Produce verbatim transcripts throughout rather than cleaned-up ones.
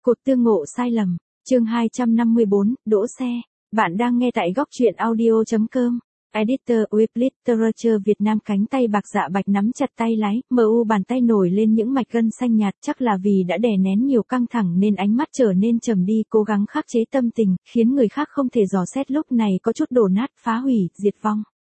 Cột tương ngộ sai lầm, chương hai trăm năm mươi bốn, đỗ xe. Bạn đang nghe tại góc truyện audio.com. Editor with Literature Việt Nam. Cánh tay bạc dạ bạch nắm chặt tay lái, mờ u bàn tay nổi lên những mạch gân xanh nhạt, chắc là vì đã đè nén nhiều căng thẳng nên ánh mắt trở nên trầm đi, cố gắng khắc chế tâm tình, khiến người khác không thể dò xét lúc này có chút đổ nát, phá hủy, diệt vong.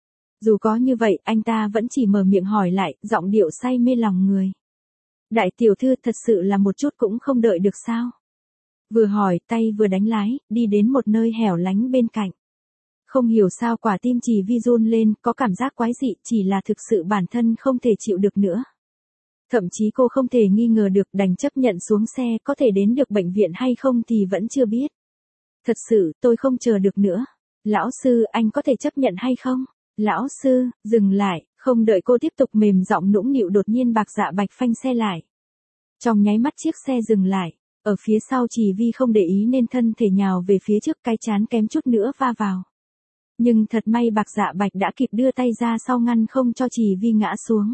Dù có như vậy, anh ta vẫn chỉ mở miệng hỏi lại, giọng điệu say mê lòng người. Đại tiểu thư, thật sự là một chút cũng không đợi được sao? Vừa hỏi, tay vừa đánh lái, đi đến một nơi hẻo lánh bên cạnh. Không hiểu sao quả tim Trì Vi run lên, có cảm giác quái dị, chỉ là thực sự bản thân không thể chịu được nữa. Thậm chí cô không thể nghi ngờ được, đành chấp nhận xuống xe, có thể đến được bệnh viện hay không thì vẫn chưa biết. Thật sự, tôi không chờ được nữa. Lão sư, anh có thể chấp nhận hay không? Lão sư, dừng lại, không đợi cô tiếp tục mềm giọng nũng nịu, đột nhiên bạc dạ bạch phanh xe lại. Trong nháy mắt chiếc xe dừng lại, ở phía sau Trì Vi không để ý nên thân thể nhào về phía trước, cái trán kém chút nữa va vào. Nhưng thật may bạc dạ bạch đã kịp đưa tay ra sau ngăn không cho Trì Vi ngã xuống.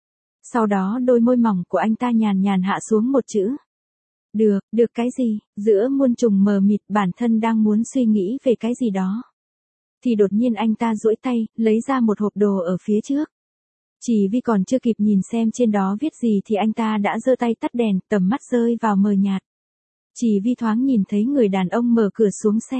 Sau đó đôi môi mỏng của anh ta nhàn nhàn hạ xuống một chữ. Được, được cái gì? Giữa muôn trùng mờ mịt, bản thân đang muốn suy nghĩ về cái gì đó. Thì đột nhiên anh ta duỗi tay, lấy ra một hộp đồ ở phía trước. Trì Vi còn chưa kịp nhìn xem trên đó viết gì thì anh ta đã giơ tay tắt đèn, tầm mắt rơi vào mờ nhạt. Trì Vi thoáng nhìn thấy người đàn ông mở cửa xuống xe.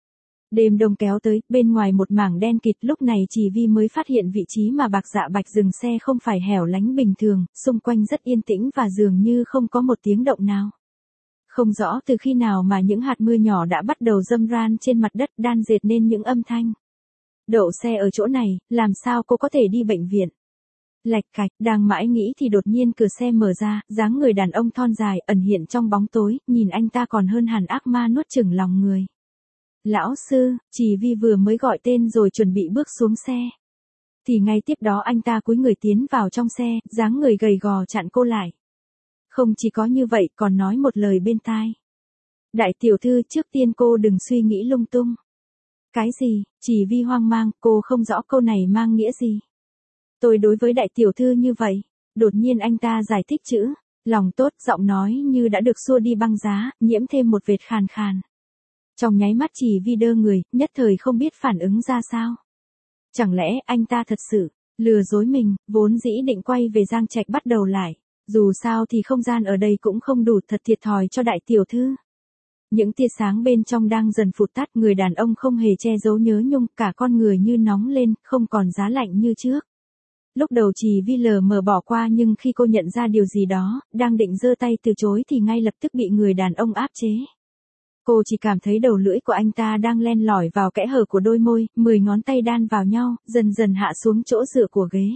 Đêm đông kéo tới, bên ngoài một mảng đen kịt, lúc này Trì Vi mới phát hiện vị trí mà bạc dạ bạch dừng xe không phải hẻo lánh bình thường, xung quanh rất yên tĩnh và dường như không có một tiếng động nào. Không rõ từ khi nào mà những hạt mưa nhỏ đã bắt đầu râm ran trên mặt đất, đan dệt nên những âm thanh. Đậu xe ở chỗ này, làm sao cô có thể đi bệnh viện? Lạch cạch, đang mãi nghĩ thì đột nhiên cửa xe mở ra, dáng người đàn ông thon dài ẩn hiện trong bóng tối, nhìn anh ta còn hơn hẳn ác ma nuốt chửng lòng người. Lão sư, Trì Vi vừa mới gọi tên rồi chuẩn bị bước xuống xe. Thì ngay tiếp đó anh ta cúi người tiến vào trong xe, dáng người gầy gò chặn cô lại. Không chỉ có như vậy, còn nói một lời bên tai. Đại tiểu thư, trước tiên cô đừng suy nghĩ lung tung. Cái gì? Trì Vi hoang mang, cô không rõ câu này mang nghĩa gì. Tôi đối với đại tiểu thư như vậy. Đột nhiên anh ta giải thích chữ, lòng tốt, giọng nói như đã được xua đi băng giá, nhiễm thêm một vệt khàn khàn. Trong nháy mắt Trì Vi đơ người, nhất thời không biết phản ứng ra sao. Chẳng lẽ anh ta thật sự lừa dối mình, vốn dĩ định quay về Giang Trạch bắt đầu lại. Dù sao thì không gian ở đây cũng không đủ, thật thiệt thòi cho đại tiểu thư. Những tia sáng bên trong đang dần phụt tắt, người đàn ông không hề che giấu nhớ nhung, cả con người như nóng lên, không còn giá lạnh như trước. Lúc đầu Trì Vi lờ mờ bỏ qua, nhưng khi cô nhận ra điều gì đó, đang định giơ tay từ chối thì ngay lập tức bị người đàn ông áp chế. Cô chỉ cảm thấy đầu lưỡi của anh ta đang len lỏi vào kẽ hở của đôi môi, mười ngón tay đan vào nhau, dần dần hạ xuống chỗ dựa của ghế.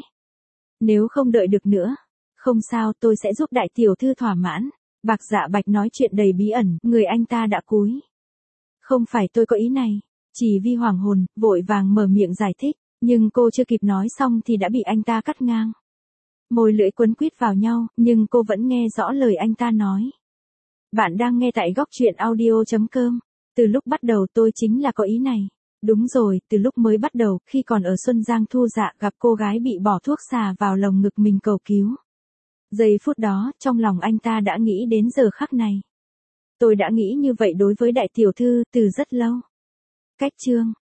Nếu không đợi được nữa, không sao, tôi sẽ giúp đại tiểu thư thỏa mãn. Bạc dạ bạch nói chuyện đầy bí ẩn, người anh ta đã cúi. Không phải tôi có ý này. Trì Vi hoảng hồn, vội vàng mở miệng giải thích, nhưng cô chưa kịp nói xong thì đã bị anh ta cắt ngang. Môi lưỡi quấn quýt vào nhau, nhưng cô vẫn nghe rõ lời anh ta nói. Bạn đang nghe tại góc truyện audio.com. Từ lúc bắt đầu tôi chính là có ý này. Đúng rồi, từ lúc mới bắt đầu, khi còn ở Xuân Giang Thu Dạ gặp cô gái bị bỏ thuốc xà vào lồng ngực mình cầu cứu. Giây phút đó, trong lòng anh ta đã nghĩ đến giờ khắc này. Tôi đã nghĩ như vậy đối với đại tiểu thư, từ rất lâu. Cách chương.